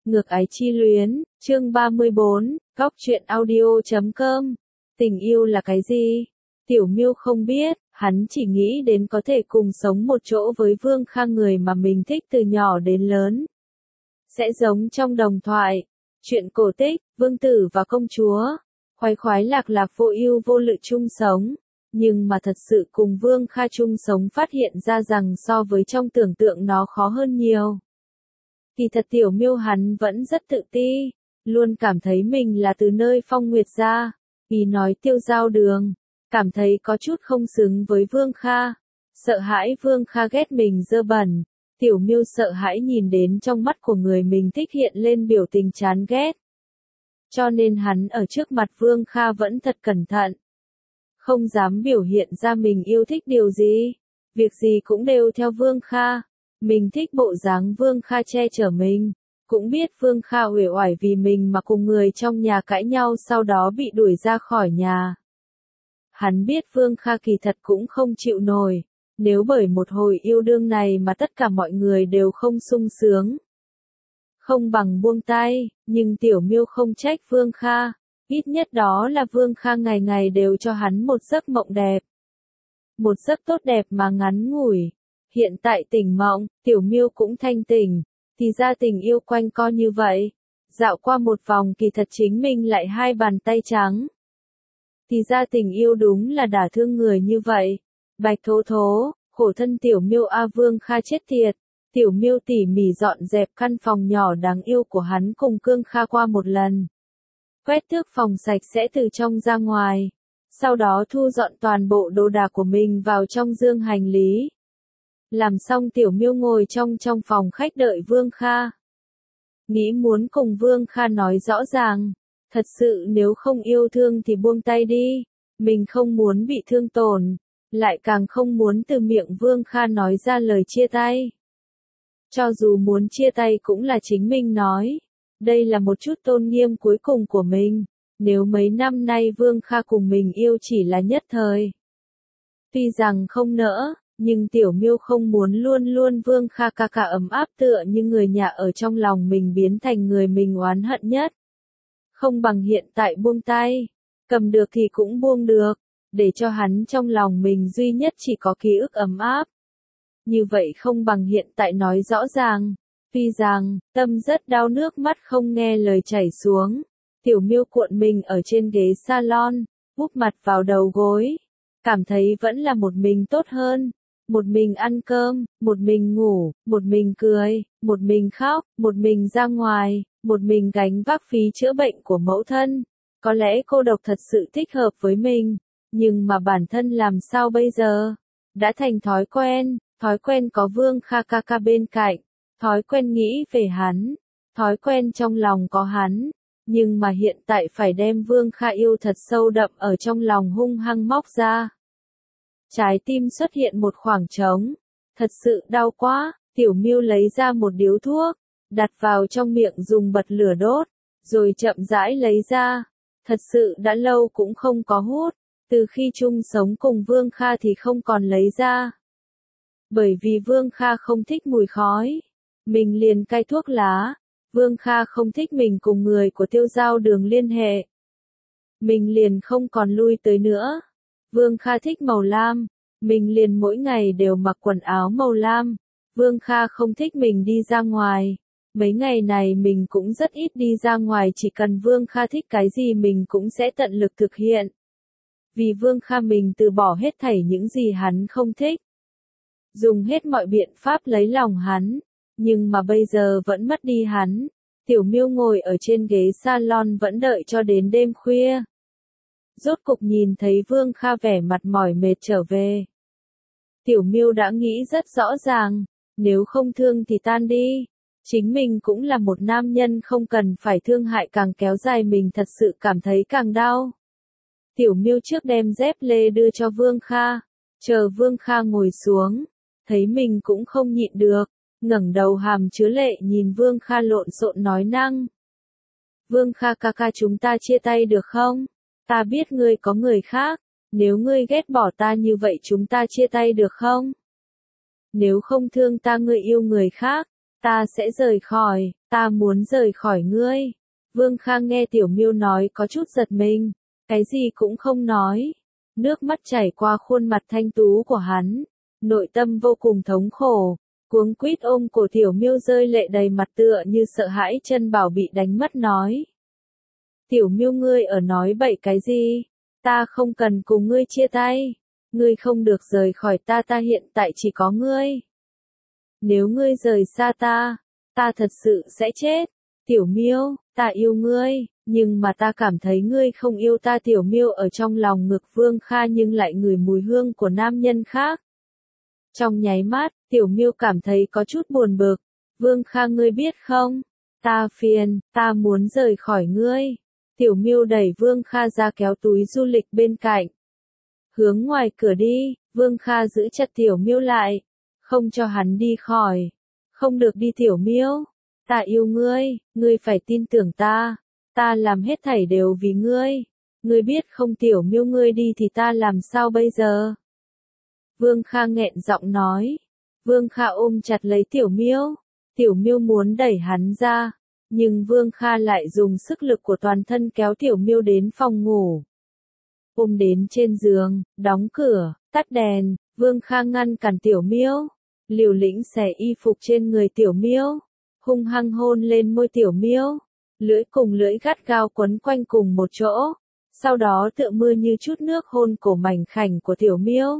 Ngược ái chi luyến, chương 34, góc truyện audio.com. Tình yêu là cái gì? Tiểu Miêu không biết, hắn chỉ nghĩ đến có thể cùng sống một chỗ với Vương Kha, người mà mình thích từ nhỏ đến lớn. Sẽ giống trong đồng thoại, chuyện cổ tích, vương tử và công chúa, khoái khoái lạc lạc vô ưu vô lự chung sống. Nhưng mà thật sự cùng Vương Kha chung sống phát hiện ra rằng so với trong tưởng tượng nó khó hơn nhiều. Kỳ thật Tiểu Miêu hắn vẫn rất tự ti, luôn cảm thấy mình là từ nơi Phong Nguyệt ra, vì nói Tiêu Giao Đường, cảm thấy có chút không xứng với Vương Kha, sợ hãi Vương Kha ghét mình dơ bẩn. Tiểu Miêu sợ hãi nhìn đến trong mắt của người mình thích hiện lên biểu tình chán ghét. Cho nên hắn ở trước mặt Vương Kha vẫn thật cẩn thận. Không dám biểu hiện ra mình yêu thích điều gì. Việc gì cũng đều theo Vương Kha. Mình thích bộ dáng Vương Kha che chở mình. Cũng biết Vương Kha uể oải vì mình mà cùng người trong nhà cãi nhau, sau đó bị đuổi ra khỏi nhà. Hắn biết Vương Kha kỳ thật cũng không chịu nổi. Nếu bởi một hồi yêu đương này mà tất cả mọi người đều không sung sướng, không bằng buông tay. Nhưng Tiểu Miêu không trách Vương Kha, ít nhất đó là Vương Kha ngày ngày đều cho hắn một giấc mộng đẹp. Một giấc tốt đẹp mà ngắn ngủi. Hiện tại tỉnh mộng, Tiểu Miêu cũng thanh tỉnh, thì ra tình yêu quanh co như vậy. Dạo qua một vòng kỳ thật chính mình lại hai bàn tay trắng. Thì ra tình yêu đúng là đả thương người như vậy. Bạch thố thố, khổ thân Tiểu Miêu a, Vương Kha chết tiệt. Tiểu Miêu tỉ mỉ dọn dẹp căn phòng nhỏ đáng yêu của hắn cùng Cương Kha qua một lần. Quét tước phòng sạch sẽ từ trong ra ngoài. Sau đó thu dọn toàn bộ đồ đạc của mình vào trong dương hành lý. Làm xong Tiểu Miêu ngồi trong phòng khách đợi Vương Kha. Nghĩ muốn cùng Vương Kha nói rõ ràng. Thật sự nếu không yêu thương thì buông tay đi. Mình không muốn bị thương tổn. Lại càng không muốn từ miệng Vương Kha nói ra lời chia tay. Cho dù muốn chia tay cũng là chính mình nói. Đây là một chút tôn nghiêm cuối cùng của mình. Nếu mấy năm nay Vương Kha cùng mình yêu chỉ là nhất thời. Tuy rằng không nỡ, nhưng Tiểu Miêu không muốn luôn luôn Vương Kha ca ca ấm áp tựa như người nhà ở trong lòng mình biến thành người mình oán hận nhất. Không bằng hiện tại buông tay. Cầm được thì cũng buông được. Để cho hắn trong lòng mình duy nhất chỉ có ký ức ấm áp. Như vậy không bằng hiện tại nói rõ ràng. Tuy rằng, tâm rất đau, nước mắt không nghe lời chảy xuống. Tiểu Miêu cuộn mình ở trên ghế salon, úp mặt vào đầu gối. Cảm thấy vẫn là một mình tốt hơn. Một mình ăn cơm, một mình ngủ, một mình cười, một mình khóc, một mình ra ngoài, một mình gánh vác phí chữa bệnh của mẫu thân. Có lẽ cô độc thật sự thích hợp với mình. Nhưng mà bản thân làm sao bây giờ? Đã thành thói quen có Vương Kha ca ca bên cạnh, thói quen nghĩ về hắn, thói quen trong lòng có hắn, nhưng mà hiện tại phải đem Vương Kha yêu thật sâu đậm ở trong lòng hung hăng móc ra. Trái tim xuất hiện một khoảng trống, thật sự đau quá. Tiểu Miêu lấy ra một điếu thuốc, đặt vào trong miệng dùng bật lửa đốt, rồi chậm rãi lấy ra. Thật sự đã lâu cũng không có hút. Từ khi chung sống cùng Vương Kha thì không còn lấy ra. Bởi vì Vương Kha không thích mùi khói. Mình liền cai thuốc lá. Vương Kha không thích mình cùng người của Tiêu Giao Đường liên hệ. Mình liền không còn lui tới nữa. Vương Kha thích màu lam. Mình liền mỗi ngày đều mặc quần áo màu lam. Vương Kha không thích mình đi ra ngoài. Mấy ngày này mình cũng rất ít đi ra ngoài, chỉ cần Vương Kha thích cái gì mình cũng sẽ tận lực thực hiện. Vì Vương Kha mình từ bỏ hết thảy những gì hắn không thích. Dùng hết mọi biện pháp lấy lòng hắn. Nhưng mà bây giờ vẫn mất đi hắn. Tiểu Miêu ngồi ở trên ghế salon vẫn đợi cho đến đêm khuya. Rốt cục nhìn thấy Vương Kha vẻ mặt mỏi mệt trở về. Tiểu Miêu đã nghĩ rất rõ ràng. Nếu không thương thì tan đi. Chính mình cũng là một nam nhân, không cần phải thương hại càng kéo dài mình thật sự cảm thấy càng đau. Tiểu Miêu trước đem dép lê đưa cho Vương Kha. Chờ Vương Kha ngồi xuống. Thấy mình cũng không nhịn được. Ngẩng đầu hàm chứa lệ nhìn Vương Kha lộn xộn nói năng. Vương Kha ca ca, chúng ta chia tay được không? Ta biết ngươi có người khác. Nếu ngươi ghét bỏ ta như vậy chúng ta chia tay được không? Nếu không thương ta, ngươi yêu người khác. Ta sẽ rời khỏi, ta muốn rời khỏi ngươi. Vương Kha nghe Tiểu Miêu nói có chút giật mình, cái gì cũng không nói. Nước mắt chảy qua khuôn mặt thanh tú của hắn, nội tâm vô cùng thống khổ, cuống quýt ôm cổ Tiểu Miêu rơi lệ đầy mặt tựa như sợ hãi chân bảo bị đánh mất nói. Tiểu Miêu ngươi ở nói bậy cái gì? Ta không cần cùng ngươi chia tay. Ngươi không được rời khỏi ta, ta hiện tại chỉ có ngươi. Nếu ngươi rời xa ta, ta thật sự sẽ chết. Tiểu Miêu, ta yêu ngươi, nhưng mà ta cảm thấy ngươi không yêu ta. Tiểu Miêu ở trong lòng ngực Vương Kha nhưng lại ngửi mùi hương của nam nhân khác. Trong nháy mắt, Tiểu Miêu cảm thấy có chút buồn bực. Vương Kha ngươi biết không? Ta phiền, ta muốn rời khỏi ngươi. Tiểu Miêu đẩy Vương Kha ra kéo túi du lịch bên cạnh. Hướng ngoài cửa đi, Vương Kha giữ chặt Tiểu Miêu lại. Không cho hắn đi khỏi. Không được đi Tiểu Miêu. Ta yêu ngươi, ngươi phải tin tưởng ta. Ta làm hết thảy đều vì ngươi. Ngươi biết không Tiểu Miêu ngươi đi thì ta làm sao bây giờ? Vương Kha nghẹn giọng nói. Vương Kha ôm chặt lấy Tiểu Miêu. Tiểu Miêu muốn đẩy hắn ra. Nhưng Vương Kha lại dùng sức lực của toàn thân kéo Tiểu Miêu đến phòng ngủ. Ôm đến trên giường, đóng cửa, tắt đèn, Vương Kha ngăn cản Tiểu Miêu. Liều lĩnh xẻ y phục trên người Tiểu Miêu. Hung hăng hôn lên môi Tiểu Miêu. Lưỡi cùng lưỡi gắt gao quấn quanh cùng một chỗ. Sau đó tựa mưa như chút nước hôn cổ mảnh khảnh của Tiểu Miêu.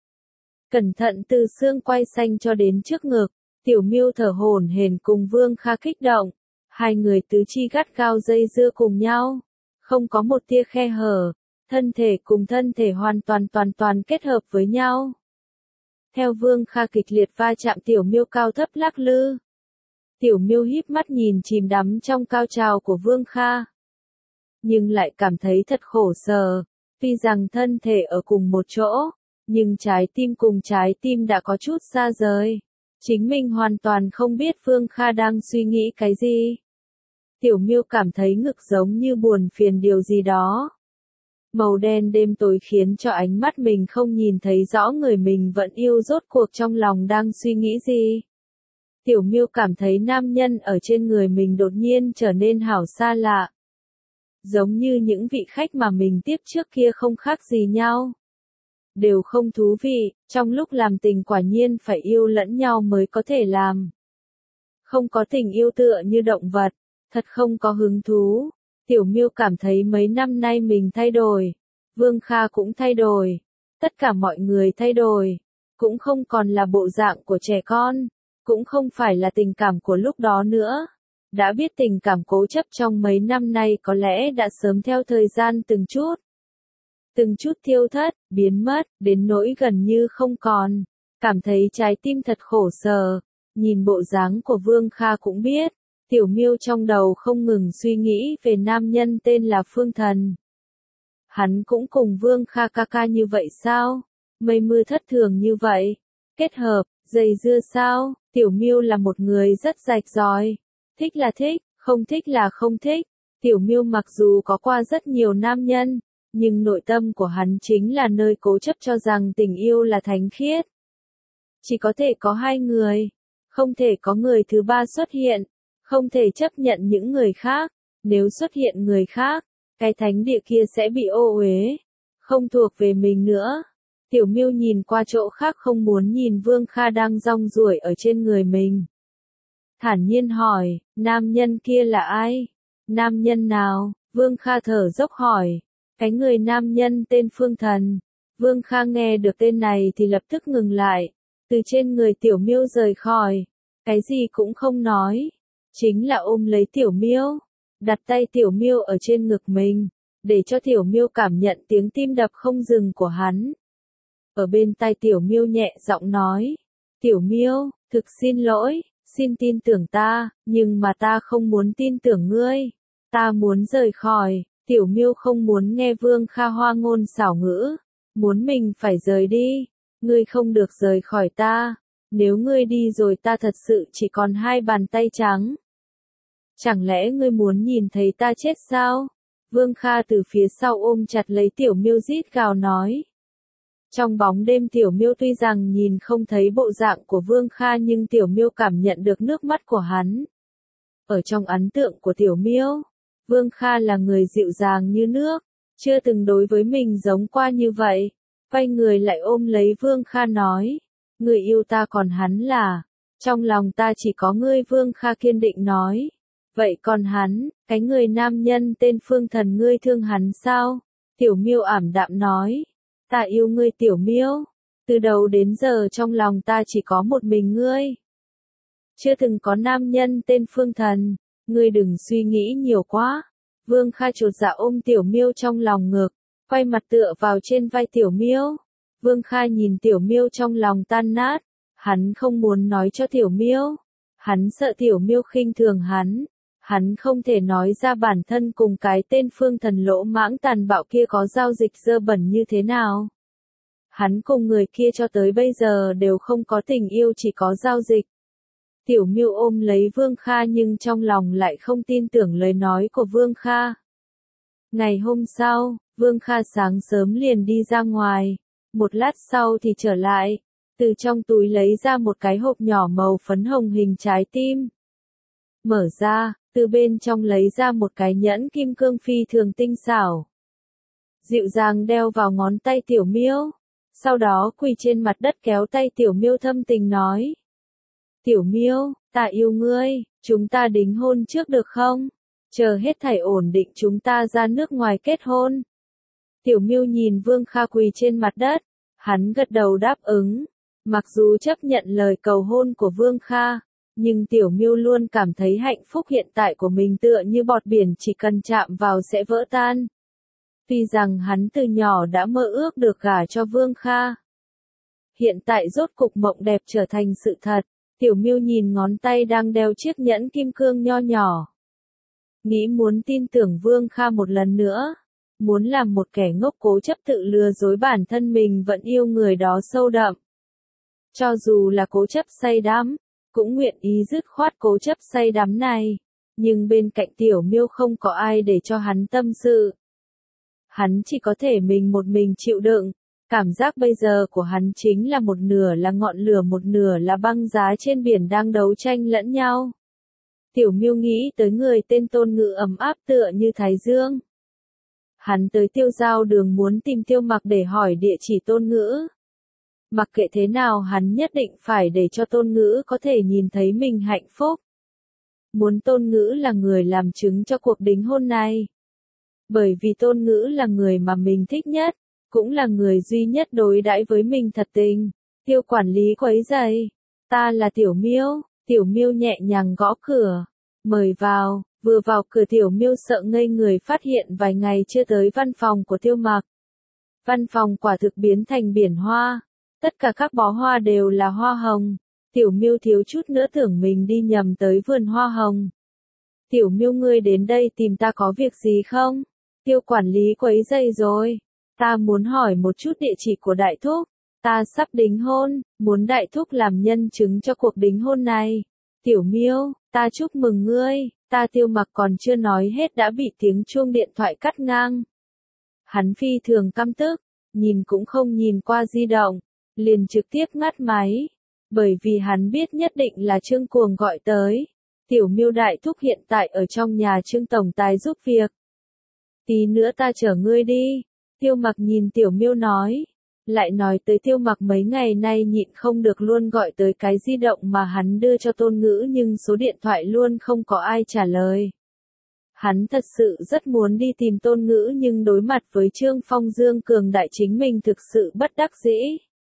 Cẩn thận từ xương quai xanh cho đến trước ngực. Tiểu Miêu thở hổn hển cùng Vương Kha kích động. Hai người tứ chi gắt gao dây dưa cùng nhau. Không có một tia khe hở. Thân thể cùng thân thể hoàn toàn kết hợp với nhau. Theo Vương Kha kịch liệt va chạm Tiểu Miêu cao thấp lắc lư. Tiểu Miêu híp mắt nhìn chìm đắm trong cao trào của Vương Kha. Nhưng lại cảm thấy thật khổ sở. Tuy rằng thân thể ở cùng một chỗ, nhưng trái tim cùng trái tim đã có chút xa rời. Chính mình hoàn toàn không biết Vương Kha đang suy nghĩ cái gì. Tiểu Miêu cảm thấy ngực giống như buồn phiền điều gì đó. Màu đen đêm tối khiến cho ánh mắt mình không nhìn thấy rõ người mình vẫn yêu rốt cuộc trong lòng đang suy nghĩ gì. Tiểu Miêu cảm thấy nam nhân ở trên người mình đột nhiên trở nên hảo xa lạ. Giống như những vị khách mà mình tiếp trước kia không khác gì nhau. Đều không thú vị, trong lúc làm tình quả nhiên phải yêu lẫn nhau mới có thể làm. Không có tình yêu tựa như động vật, thật không có hứng thú. Tiểu Miêu cảm thấy mấy năm nay mình thay đổi. Vương Kha cũng thay đổi. Tất cả mọi người thay đổi. Cũng không còn là bộ dạng của trẻ con. Cũng không phải là tình cảm của lúc đó nữa. Đã biết tình cảm cố chấp trong mấy năm nay có lẽ đã sớm theo thời gian từng chút thiêu thất, biến mất, đến nỗi gần như không còn. Cảm thấy trái tim thật khổ sở. Nhìn bộ dáng của Vương Kha cũng biết. Tiểu Miêu trong đầu không ngừng suy nghĩ về nam nhân tên là Phương Thần. Hắn cũng cùng Vương Kha ca ca như vậy sao? Mây mưa thất thường như vậy. Kết hợp, dây dưa sao? Tiểu Miêu là một người rất rạch ròi. Thích là thích, không thích là không thích. Tiểu Miêu mặc dù có qua rất nhiều nam nhân, nhưng nội tâm của hắn chính là nơi cố chấp cho rằng tình yêu là thánh khiết. Chỉ có thể có hai người. Không thể có người thứ ba xuất hiện. Không thể chấp nhận những người khác. Nếu xuất hiện người khác, cái thánh địa kia sẽ bị ô uế. Không thuộc về mình nữa. Tiểu Miêu nhìn qua chỗ khác không muốn nhìn Vương Kha đang rong ruổi ở trên người mình. Thản nhiên hỏi, nam nhân kia là ai? Nam nhân nào? Vương Kha thở dốc hỏi. Cái người nam nhân tên Phương Thần. Vương Kha nghe được tên này thì lập tức ngừng lại. Từ trên người Tiểu Miêu rời khỏi. Cái gì cũng không nói. Chính là ôm lấy Tiểu Miêu. Đặt tay Tiểu Miêu ở trên ngực mình. Để cho Tiểu Miêu cảm nhận tiếng tim đập không dừng của hắn. Ở bên tai Tiểu Miêu nhẹ giọng nói. Tiểu Miêu, thực xin lỗi, xin tin tưởng ta, nhưng mà ta không muốn tin tưởng ngươi. Ta muốn rời khỏi. Tiểu Miêu không muốn nghe Vương Kha hoa ngôn xảo ngữ. Muốn mình phải rời đi. Ngươi không được rời khỏi ta. Nếu ngươi đi rồi ta thật sự chỉ còn hai bàn tay trắng. Chẳng lẽ ngươi muốn nhìn thấy ta chết sao? Vương Kha từ phía sau ôm chặt lấy Tiểu Miêu rít gào nói. Trong bóng đêm Tiểu Miêu tuy rằng nhìn không thấy bộ dạng của Vương Kha nhưng Tiểu Miêu cảm nhận được nước mắt của hắn. Ở trong ấn tượng của Tiểu Miêu, Vương Kha là người dịu dàng như nước, chưa từng đối với mình giống qua như vậy. Quay người lại ôm lấy Vương Kha nói, người yêu ta còn hắn là, trong lòng ta chỉ có ngươi. Vương Kha kiên định nói, vậy còn hắn, cái người nam nhân tên Phương Thần ngươi thương hắn sao? Tiểu Miêu ảm đạm nói, ta yêu ngươi Tiểu Miêu, từ đầu đến giờ trong lòng ta chỉ có một mình ngươi. Chưa từng có nam nhân tên Phương Thần, ngươi đừng suy nghĩ nhiều quá. Vương Kha chột dạ ôm Tiểu Miêu trong lòng ngực, quay mặt tựa vào trên vai Tiểu Miêu. Vương Kha nhìn Tiểu Miêu trong lòng tan nát, hắn không muốn nói cho Tiểu Miêu, hắn sợ Tiểu Miêu khinh thường hắn không thể nói ra bản thân cùng cái tên Phương Thần lỗ mãng tàn bạo kia có giao dịch dơ bẩn như thế nào. Hắn cùng người kia cho tới bây giờ đều không có tình yêu, chỉ có giao dịch. Tiểu Miêu ôm lấy Vương Kha nhưng trong lòng lại không tin tưởng lời nói của Vương Kha. Ngày hôm sau, Vương Kha sáng sớm liền đi ra ngoài, một lát sau thì trở lại, từ trong túi lấy ra một cái hộp nhỏ màu phấn hồng hình trái tim. Mở ra, từ bên trong lấy ra một cái nhẫn kim cương phi thường tinh xảo. Dịu dàng đeo vào ngón tay Tiểu Miêu, sau đó quỳ trên mặt đất kéo tay Tiểu Miêu thâm tình nói. Tiểu Miêu, ta yêu ngươi, chúng ta đính hôn trước được không? Chờ hết thảy ổn định chúng ta ra nước ngoài kết hôn. Tiểu Miêu nhìn Vương Kha quỳ trên mặt đất, hắn gật đầu đáp ứng. Mặc dù chấp nhận lời cầu hôn của Vương Kha, nhưng Tiểu Miêu luôn cảm thấy hạnh phúc hiện tại của mình tựa như bọt biển chỉ cần chạm vào sẽ vỡ tan. Tuy rằng hắn từ nhỏ đã mơ ước được gả cho Vương Kha. Hiện tại rốt cục mộng đẹp trở thành sự thật. Tiểu Miêu nhìn ngón tay đang đeo chiếc nhẫn kim cương nho nhỏ. Nghĩ muốn tin tưởng Vương Kha một lần nữa. Muốn làm một kẻ ngốc cố chấp tự lừa dối bản thân mình vẫn yêu người đó sâu đậm. Cho dù là cố chấp say đắm, cũng nguyện ý dứt khoát cố chấp say đắm này. Nhưng bên cạnh Tiểu Miêu không có ai để cho hắn tâm sự. Hắn chỉ có thể một mình chịu đựng. Cảm giác bây giờ của hắn chính là một nửa là ngọn lửa, một nửa là băng giá trên biển đang đấu tranh lẫn nhau. Tiểu Miêu nghĩ tới người tên Tôn Ngữ ấm áp tựa như thái dương. Hắn tới Tiêu Giao Đường muốn tìm Tiêu Mặc để hỏi địa chỉ Tôn Ngữ. Mặc kệ thế nào hắn nhất định phải để cho Tôn Ngữ có thể nhìn thấy mình hạnh phúc. Muốn Tôn Ngữ là người làm chứng cho cuộc đính hôn này. Bởi vì Tôn Ngữ là người mà mình thích nhất, cũng là người duy nhất đối đãi với mình thật tình. Tiêu quản lý quấy rầy. Ta là Tiểu Miêu. Tiểu Miêu nhẹ nhàng gõ cửa. Mời vào. Vừa vào cửa Tiểu Miêu sợ ngây người phát hiện vài ngày chưa tới văn phòng của Tiêu Mặc. Văn phòng quả thực biến thành biển hoa. Tất cả các bó hoa đều là hoa hồng. Tiểu Miêu thiếu chút nữa tưởng mình đi nhầm tới vườn hoa hồng. Tiểu Miêu ngươi đến đây tìm ta có việc gì không? Tiêu quản lý quấy rầy rồi. Ta muốn hỏi một chút địa chỉ của đại thúc. Ta sắp đính hôn, muốn đại thúc làm nhân chứng cho cuộc đính hôn này. Tiểu Miêu, ta chúc mừng ngươi. Ta Tiêu Mặc còn chưa nói hết đã bị tiếng chuông điện thoại cắt ngang. Hắn phi thường căm tức, nhìn cũng không nhìn qua di động, liền trực tiếp ngắt máy. Bởi vì hắn biết nhất định là Trương Cuồng gọi tới. Tiểu Miêu đại thúc hiện tại ở trong nhà Trương tổng tài giúp việc. Tí nữa ta chở ngươi đi. Tiêu Mặc nhìn Tiểu Miêu nói. Lại nói tới Tiêu Mặc mấy ngày nay nhịn không được luôn gọi tới cái di động mà hắn đưa cho Tôn Ngữ nhưng số điện thoại luôn không có ai trả lời. Hắn thật sự rất muốn đi tìm Tôn Ngữ nhưng đối mặt với Trương Phong Dương cường đại chính mình thực sự bất đắc dĩ.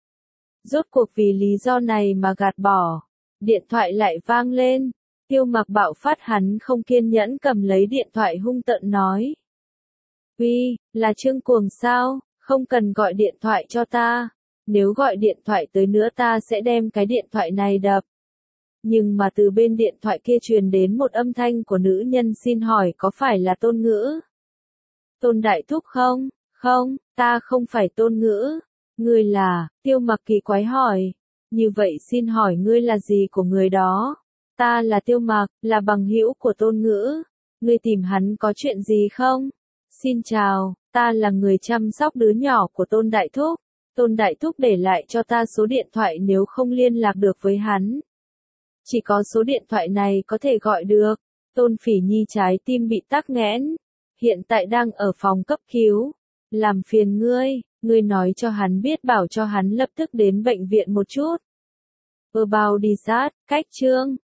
Rốt cuộc vì lý do này mà gạt bỏ. Điện thoại lại vang lên. Tiêu Mặc bạo phát hắn không kiên nhẫn cầm lấy điện thoại hung tợn nói. Uy, là Trương Cuồng sao? Không cần gọi điện thoại cho ta. Nếu gọi điện thoại tới nữa ta sẽ đem cái điện thoại này đập. Nhưng mà từ bên điện thoại kia truyền đến một âm thanh của nữ nhân xin hỏi có phải là Tôn Ngữ? Tôn đại thúc không? Không, ta không phải Tôn Ngữ. Ngươi là, Tiêu Mặc kỳ quái hỏi. Như vậy xin hỏi ngươi là gì của người đó? Ta là Tiêu Mặc, là bằng hữu của Tôn Ngữ. Ngươi tìm hắn có chuyện gì không? Xin chào, ta là người chăm sóc đứa nhỏ của Tôn đại thúc. Tôn Đại Thúc để lại cho ta số điện thoại nếu không liên lạc được với hắn. Chỉ có số điện thoại này có thể gọi được. Tôn Phỉ Nhi trái tim bị tắc nghẽn. Hiện tại đang ở phòng cấp cứu. Làm phiền ngươi nói cho hắn biết bảo cho hắn lập tức đến bệnh viện một chút. About đi sát, cách chương.